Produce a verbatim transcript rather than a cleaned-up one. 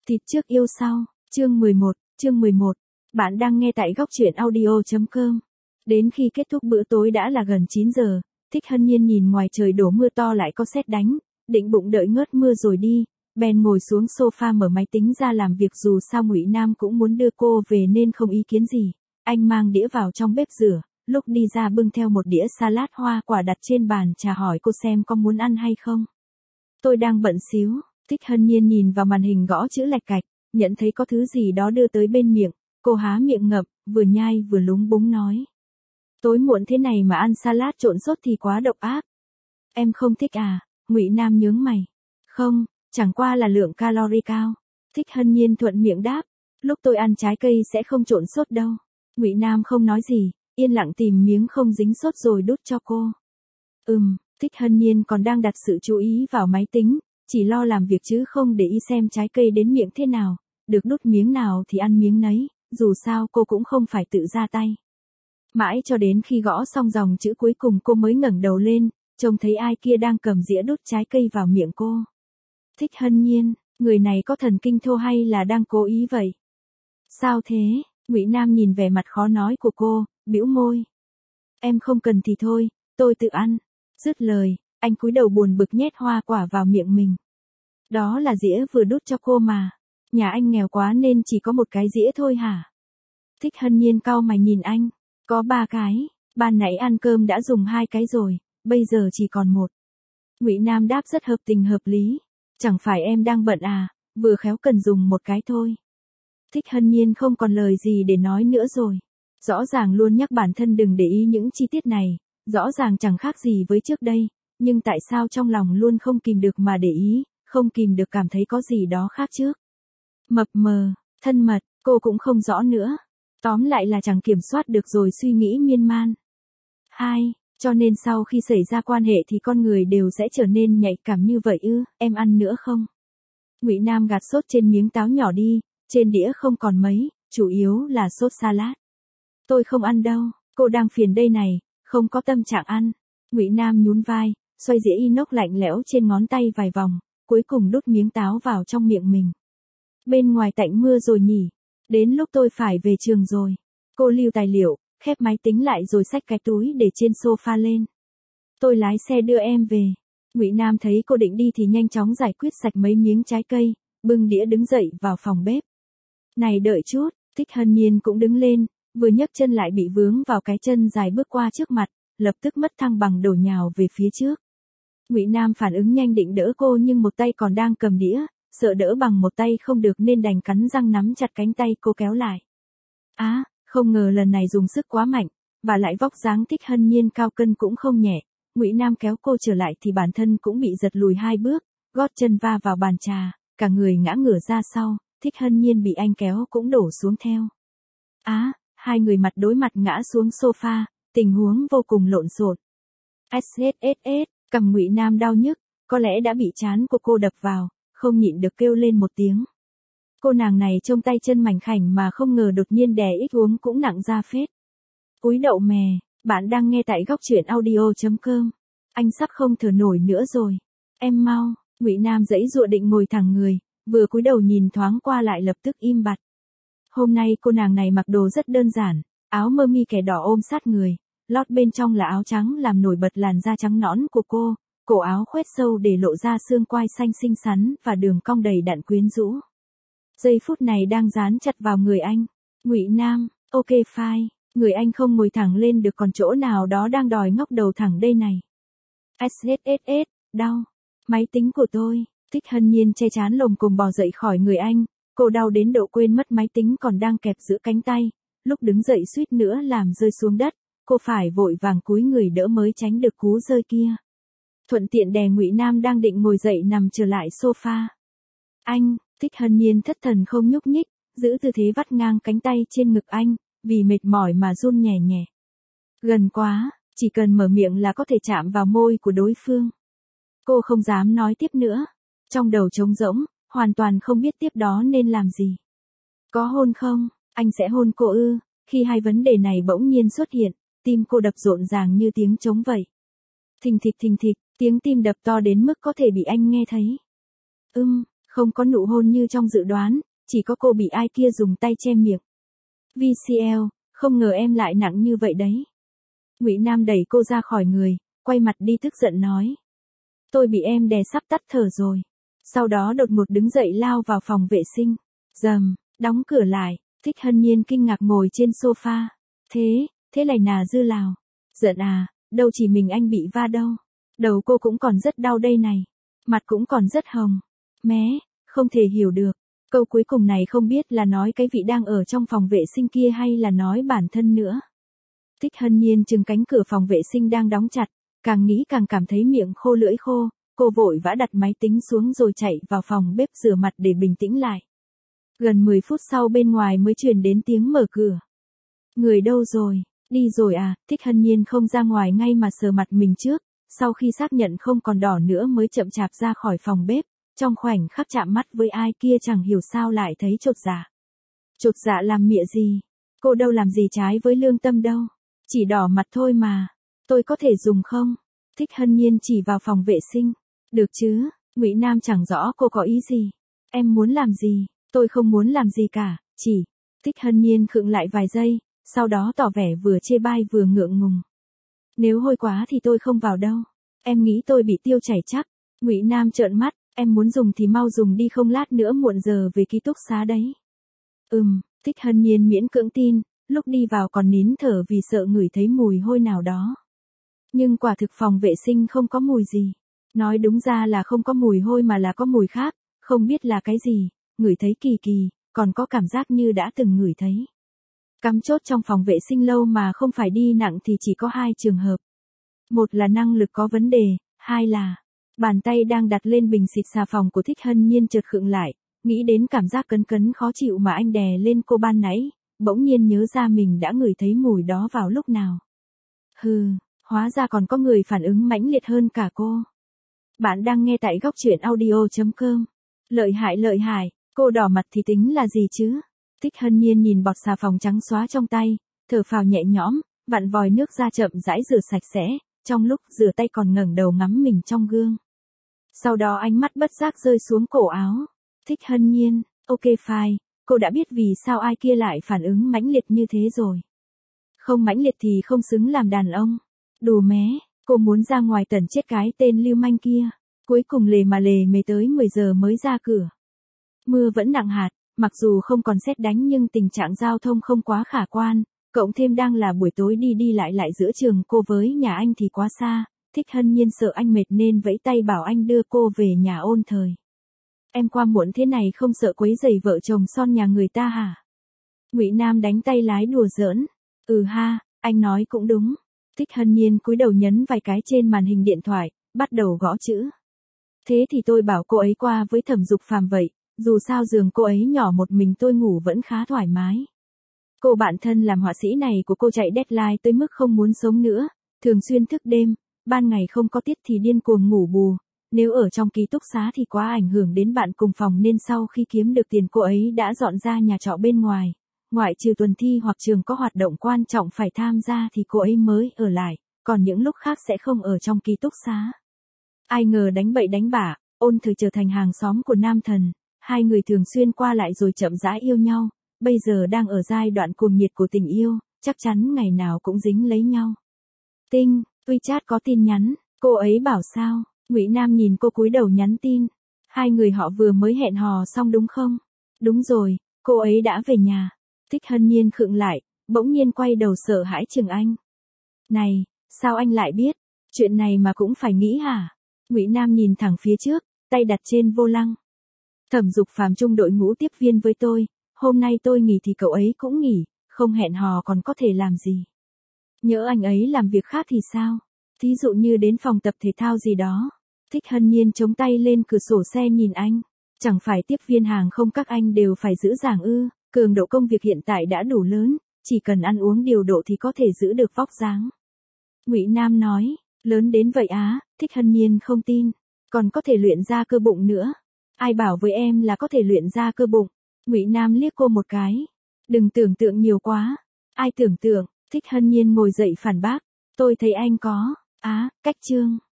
Thịt trước yêu sau, chương mười một, chương mười một. Bạn đang nghe tại góc truyện audio chấm com. Đến khi kết thúc bữa tối đã là gần chín giờ, Thích Hân Nhiên nhìn ngoài trời đổ mưa to lại có sét đánh, định bụng đợi ngớt mưa rồi đi, bèn ngồi xuống sofa mở máy tính ra làm việc, dù sao Ngụy Nam cũng muốn đưa cô về nên không ý kiến gì. Anh mang đĩa vào trong bếp rửa, lúc đi ra bưng theo một đĩa salad hoa quả đặt trên bàn trà, hỏi cô xem có muốn ăn hay không. Tôi đang bận xíu. Thích Hân Nhiên nhìn vào màn hình gõ chữ lạch cạch, nhận thấy có thứ gì đó đưa tới bên miệng, cô há miệng ngậm, vừa nhai vừa lúng búng nói. Tối muộn thế này mà ăn salad trộn sốt thì quá độc ác. Em không thích à? Ngụy Nam nhướng mày. Không, chẳng qua là lượng calorie cao. Thích Hân Nhiên thuận miệng đáp, lúc tôi ăn trái cây sẽ không trộn sốt đâu. Ngụy Nam không nói gì, yên lặng tìm miếng không dính sốt rồi đút cho cô. Ừm, Thích Hân Nhiên còn đang đặt sự chú ý vào máy tính, chỉ lo làm việc chứ không để ý xem trái cây đến miệng thế nào, được đút miếng nào thì ăn miếng nấy, dù sao cô cũng không phải tự ra tay. Mãi cho đến khi gõ xong dòng chữ cuối cùng cô mới ngẩng đầu lên, trông thấy ai kia đang cầm dĩa đút trái cây vào miệng cô. Thích Hân Nhiên, người này có thần kinh thô hay là đang cố ý vậy? Sao thế? Ngụy Nam nhìn vẻ mặt khó nói của cô, bĩu môi. Em không cần thì thôi, tôi tự ăn. Dứt lời, anh cúi đầu buồn bực nhét hoa quả vào miệng mình. Đó là dĩa vừa đút cho cô mà. Nhà anh nghèo quá nên chỉ có một cái dĩa thôi hả? Thích Hân Nhiên cau mày nhìn anh. Có ba cái, ban nãy ăn cơm đã dùng hai cái rồi, bây giờ chỉ còn một. Ngụy Nam đáp rất hợp tình hợp lý. Chẳng phải em đang bận à, vừa khéo cần dùng một cái thôi. Thích Hân Nhiên không còn lời gì để nói nữa rồi. Rõ ràng luôn nhắc bản thân đừng để ý những chi tiết này, rõ ràng chẳng khác gì với trước đây, nhưng tại sao trong lòng luôn không kìm được mà để ý, không kìm được cảm thấy có gì đó khác trước. Mập mờ, thân mật, cô cũng không rõ nữa. Tóm lại là chẳng kiểm soát được rồi suy nghĩ miên man. Hai, cho nên sau khi xảy ra quan hệ thì con người đều sẽ trở nên nhạy cảm như vậy ư, em ăn nữa không? Ngụy Nam gạt sốt trên miếng táo nhỏ đi, trên đĩa không còn mấy, chủ yếu là sốt salad. Tôi không ăn đâu, cô đang phiền đây này, không có tâm trạng ăn. Ngụy Nam nhún vai, xoay dĩa inox lạnh lẽo trên ngón tay vài vòng, cuối cùng đút miếng táo vào trong miệng mình. Bên ngoài tạnh mưa rồi nhỉ, đến lúc tôi phải về trường rồi. Cô lưu tài liệu, khép máy tính lại rồi xách cái túi để trên sofa lên. Tôi lái xe đưa em về. Ngụy Nam thấy cô định đi thì nhanh chóng giải quyết sạch mấy miếng trái cây, bưng đĩa đứng dậy vào phòng bếp. Này đợi chút, Thích Hân Nhiên cũng đứng lên, vừa nhấc chân lại bị vướng vào cái chân dài bước qua trước mặt, lập tức mất thăng bằng đổ nhào về phía trước. Ngụy Nam phản ứng nhanh định đỡ cô nhưng một tay còn đang cầm đĩa, sợ đỡ bằng một tay không được nên đành cắn răng nắm chặt cánh tay cô kéo lại. Á, à, không ngờ lần này dùng sức quá mạnh, và lại vóc dáng Thích Hân Nhiên cao cân cũng không nhẹ. Ngụy Nam kéo cô trở lại thì bản thân cũng bị giật lùi hai bước, gót chân va vào bàn trà, cả người ngã ngửa ra sau, Thích Hân Nhiên bị anh kéo cũng đổ xuống theo. Á, à, hai người mặt đối mặt ngã xuống sofa, tình huống vô cùng lộn xộn. ét ét ét ét, cằm Ngụy Nam đau nhức, có lẽ đã bị trán của cô đập vào, không nhịn được kêu lên một tiếng. Cô nàng này trông tay chân mảnh khảnh mà không ngờ đột nhiên đè ít uống cũng nặng ra phết. Cúi đậu mè, bạn đang nghe tại góc truyện audio chấm com. Anh sắp không thở nổi nữa rồi. Em mau, Ngụy Nam giãy giụa định ngồi thẳng người, vừa cúi đầu nhìn thoáng qua lại lập tức im bặt. Hôm nay cô nàng này mặc đồ rất đơn giản, áo mơ mi kẻ đỏ ôm sát người, lót bên trong là áo trắng làm nổi bật làn da trắng nõn của cô, cổ áo khoét sâu để lộ ra xương quai xanh xinh xắn và đường cong đầy đặn quyến rũ. Giây phút này đang dán chặt vào người anh. Ngụy Nam, ok fine, người anh không ngồi thẳng lên được còn chỗ nào đó đang đòi ngóc đầu thẳng đây này. ét ét ét ét, đau. Máy tính của tôi. Thích Hân Nhiên che trán lồm cồm bò dậy khỏi người anh, cô đau đến độ quên mất máy tính còn đang kẹp giữa cánh tay, lúc đứng dậy suýt nữa làm rơi xuống đất, cô phải vội vàng cúi người đỡ mới tránh được cú rơi kia. Thuận tiện đè Ngụy Nam đang định ngồi dậy nằm trở lại sofa. Anh, Thích Hân Nhiên thất thần không nhúc nhích, giữ tư thế vắt ngang cánh tay trên ngực anh, vì mệt mỏi mà run nhẹ nhẹ. Gần quá, chỉ cần mở miệng là có thể chạm vào môi của đối phương. Cô không dám nói tiếp nữa. Trong đầu trống rỗng, hoàn toàn không biết tiếp đó nên làm gì. Có hôn không? Anh sẽ hôn cô ư? Khi hai vấn đề này bỗng nhiên xuất hiện, tim cô đập rộn ràng như tiếng trống vậy. Thình thịch thình thịch, tiếng tim đập to đến mức có thể bị anh nghe thấy. Ưm, Không có nụ hôn như trong dự đoán, chỉ có cô bị ai kia dùng tay che miệng. vê xê lờ, không ngờ em lại nặng như vậy đấy. Ngụy Nam đẩy cô ra khỏi người, quay mặt đi tức giận nói. Tôi bị em đè sắp tắt thở rồi. Sau đó đột ngột đứng dậy lao vào phòng vệ sinh. Dầm, đóng cửa lại, Thích Hân Nhiên kinh ngạc ngồi trên sofa. Thế, thế này nà Dư Lào. Giận à, đâu chỉ mình anh bị va đâu. Đầu cô cũng còn rất đau đây này. Mặt cũng còn rất hồng. Mé, không thể hiểu được. Câu cuối cùng này không biết là nói cái vị đang ở trong phòng vệ sinh kia hay là nói bản thân nữa. Thích Hân Nhiên chừng cánh cửa phòng vệ sinh đang đóng chặt. Càng nghĩ càng cảm thấy miệng khô lưỡi khô. Cô vội vã đặt máy tính xuống rồi chạy vào phòng bếp rửa mặt để bình tĩnh lại. Gần mười phút sau bên ngoài mới truyền đến tiếng mở cửa. Người đâu rồi? Đi rồi à? Thích Hân Nhiên không ra ngoài ngay mà sờ mặt mình trước. Sau khi xác nhận không còn đỏ nữa mới chậm chạp ra khỏi phòng bếp. Trong khoảnh khắc chạm mắt với ai kia chẳng hiểu sao lại thấy chột dạ. Chột dạ làm mịa gì? Cô đâu làm gì trái với lương tâm đâu. Chỉ đỏ mặt thôi mà. Tôi có thể dùng không? Thích Hân Nhiên chỉ vào phòng vệ sinh. Được chứ, Ngụy Nam chẳng rõ cô có ý gì. Em muốn làm gì? Tôi không muốn làm gì cả, chỉ. Thích Hân Nhiên khựng lại vài giây, sau đó tỏ vẻ vừa chê bai vừa ngượng ngùng. Nếu hôi quá thì tôi không vào đâu. Em nghĩ tôi bị tiêu chảy chắc. Ngụy Nam trợn mắt, em muốn dùng thì mau dùng đi không lát nữa muộn giờ về ký túc xá đấy. Ừm, Thích Hân Nhiên miễn cưỡng tin, lúc đi vào còn nín thở vì sợ ngửi thấy mùi hôi nào đó. Nhưng quả thực phòng vệ sinh không có mùi gì. Nói đúng ra là không có mùi hôi mà là có mùi khác, không biết là cái gì, ngửi thấy kỳ kỳ, còn có cảm giác như đã từng ngửi thấy. Cắm chốt trong phòng vệ sinh lâu mà không phải đi nặng thì chỉ có hai trường hợp. Một là năng lực có vấn đề, hai là bàn tay đang đặt lên bình xịt xà phòng của Thích Hân Nhiên chợt khựng lại, nghĩ đến cảm giác cấn cấn khó chịu mà anh đè lên cô ban nãy, bỗng nhiên nhớ ra mình đã ngửi thấy mùi đó vào lúc nào. Hừ, hóa ra còn có người phản ứng mãnh liệt hơn cả cô. Bạn đang nghe tại góc truyện audio chấm com. Lợi hại lợi hại, cô đỏ mặt thì tính là gì chứ? Thích Hân Nhiên nhìn bọt xà phòng trắng xóa trong tay, thở phào nhẹ nhõm, vặn vòi nước ra chậm rãi rửa sạch sẽ, trong lúc rửa tay còn ngẩng đầu ngắm mình trong gương. Sau đó ánh mắt bất giác rơi xuống cổ áo. Thích Hân Nhiên, ok fine, cô đã biết vì sao ai kia lại phản ứng mãnh liệt như thế rồi. Không mãnh liệt thì không xứng làm đàn ông. Đù mé. Cô muốn ra ngoài tẩn chết cái tên lưu manh kia. Cuối cùng lề mà lề mề tới mười giờ mới ra cửa. Mưa vẫn nặng hạt, mặc dù không còn sét đánh nhưng tình trạng giao thông không quá khả quan. Cộng thêm đang là buổi tối đi đi lại lại giữa trường cô với nhà anh thì quá xa. Thích Hân Nhiên sợ anh mệt nên vẫy tay bảo anh đưa cô về nhà ôn thời. Em qua muộn thế này không sợ quấy rầy vợ chồng son nhà người ta hả? Ngụy Nam đánh tay lái đùa giỡn. Ừ ha, anh nói cũng đúng. Thích Hân Nhiên cúi đầu nhấn vài cái trên màn hình điện thoại, bắt đầu gõ chữ. Thế thì tôi bảo cô ấy qua với Thẩm Dục Phàm vậy, dù sao giường cô ấy nhỏ một mình tôi ngủ vẫn khá thoải mái. Cô bạn thân làm họa sĩ này của cô chạy deadline tới mức không muốn sống nữa, thường xuyên thức đêm, ban ngày không có tiết thì điên cuồng ngủ bù. Nếu ở trong ký túc xá thì quá ảnh hưởng đến bạn cùng phòng nên sau khi kiếm được tiền cô ấy đã dọn ra nhà trọ bên ngoài. Ngoại trừ tuần thi hoặc trường có hoạt động quan trọng phải tham gia thì cô ấy mới ở lại, còn những lúc khác sẽ không ở trong ký túc xá. Ai ngờ đánh bậy đánh bạ, ôn thời trở thành hàng xóm của nam thần, hai người thường xuyên qua lại rồi chậm rãi yêu nhau, bây giờ đang ở giai đoạn cuồng nhiệt của tình yêu, chắc chắn ngày nào cũng dính lấy nhau. Tinh, WeChat có tin nhắn, cô ấy bảo sao? Ngụy Nam nhìn cô cúi đầu nhắn tin. Hai người họ vừa mới hẹn hò xong đúng không? Đúng rồi, cô ấy đã về nhà. Thích Hân Nhiên khựng lại, bỗng nhiên quay đầu sợ hãi chừng anh. Này, sao anh lại biết? Chuyện này mà cũng phải nghĩ hả? Ngụy Nam nhìn thẳng phía trước, tay đặt trên vô lăng. Thẩm Dục Phàm chung đội ngũ tiếp viên với tôi, hôm nay tôi nghỉ thì cậu ấy cũng nghỉ, không hẹn hò còn có thể làm gì. Nhỡ anh ấy làm việc khác thì sao? Thí dụ như đến phòng tập thể thao gì đó. Thích Hân Nhiên chống tay lên cửa sổ xe nhìn anh. Chẳng phải tiếp viên hàng không các anh đều phải giữ dáng ư? Cường độ công việc hiện tại đã đủ lớn, chỉ cần ăn uống điều độ thì có thể giữ được vóc dáng. Ngụy Nam nói, lớn đến vậy á? Thích Hân Nhiên không tin, còn có thể luyện ra cơ bụng nữa. Ai bảo với em là có thể luyện ra cơ bụng? Ngụy Nam liếc cô một cái. Đừng tưởng tượng nhiều quá. Ai tưởng tượng? Thích Hân Nhiên ngồi dậy phản bác. Tôi thấy anh có, á, cách chương.